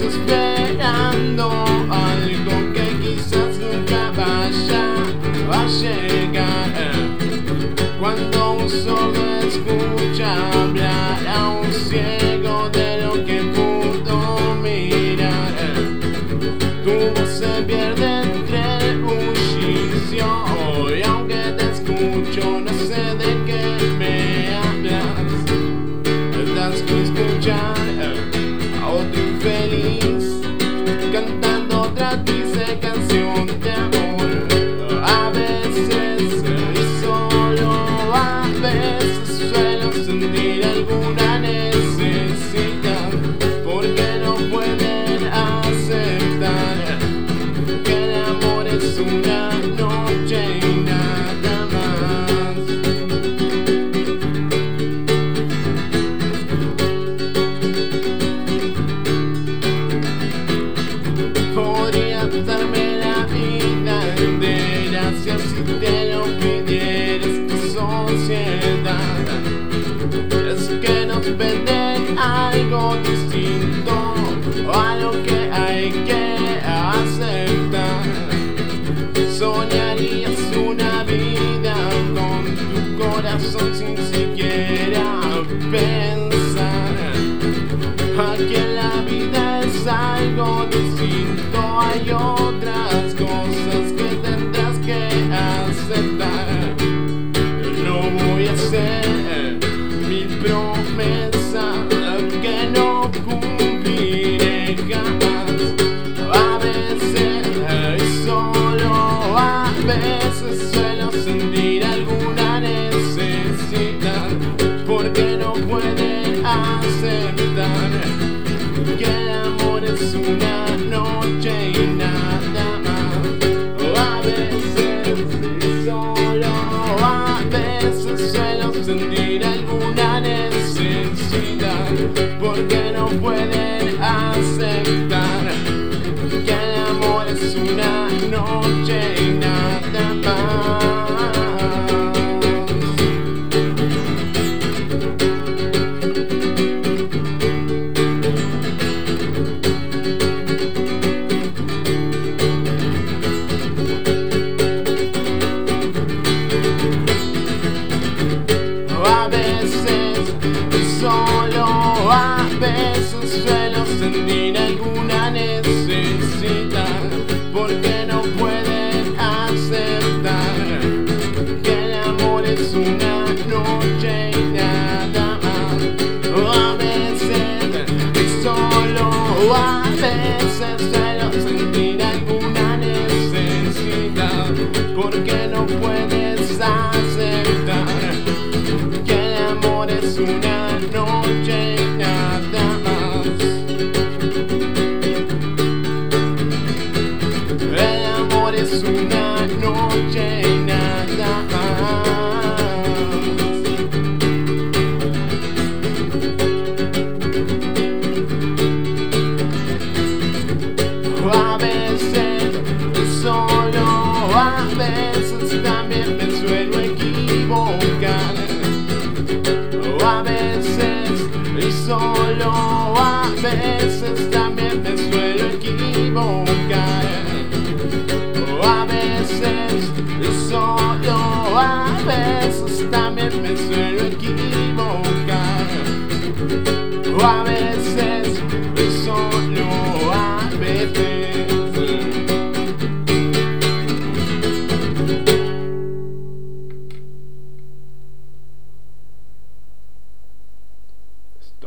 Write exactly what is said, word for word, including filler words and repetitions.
esperando algo que quizás nunca vaya a llegar. Cuando un sordo escucha hablar a un ciego de lo que pudo mirar, tu voz se pierde entre el bullicio, y aunque te escucho no sé de qué me hablas. Das que escuchar a otro infeliz cantando otra triste canción de amor. A veces y solo a veces suelo sentir alguna necesidad, porque no pueden aceptar que el amor es una noche y nada más. Podría darme la vida entera si así te lo pidiera esta sociedad. Es que nos venden algo distinto a lo que hay que aceptar. Soñarías una vida con tu corazón sin siquiera pensar. Aquí en la vida es algo distinto, hay otras cosas que tendrás que aceptar. No voy a hacer mi promesa que no cumpliré jamás. A veces y solo a veces suelo sentir alguna necesidad, porque no pueden aceptar que el amor es una noche y nada más. A veces y solo a veces suelo sentir alguna necesidad, porque no pueden aceptar que el amor es una noche y nada más. A veces, solo a veces suelo sentir alguna necesidad, porque no pueden aceptar que el amor es una noche y nada más. A veces, solo a veces suelo sentir alguna necesidad, porque no puedes aceptar que el amor es una noche y nada más. El amor es una noche y nada más. A veces, solo a veces también me suelo equivocar. A veces y solo a veces también me suelo equivocar. A veces y solo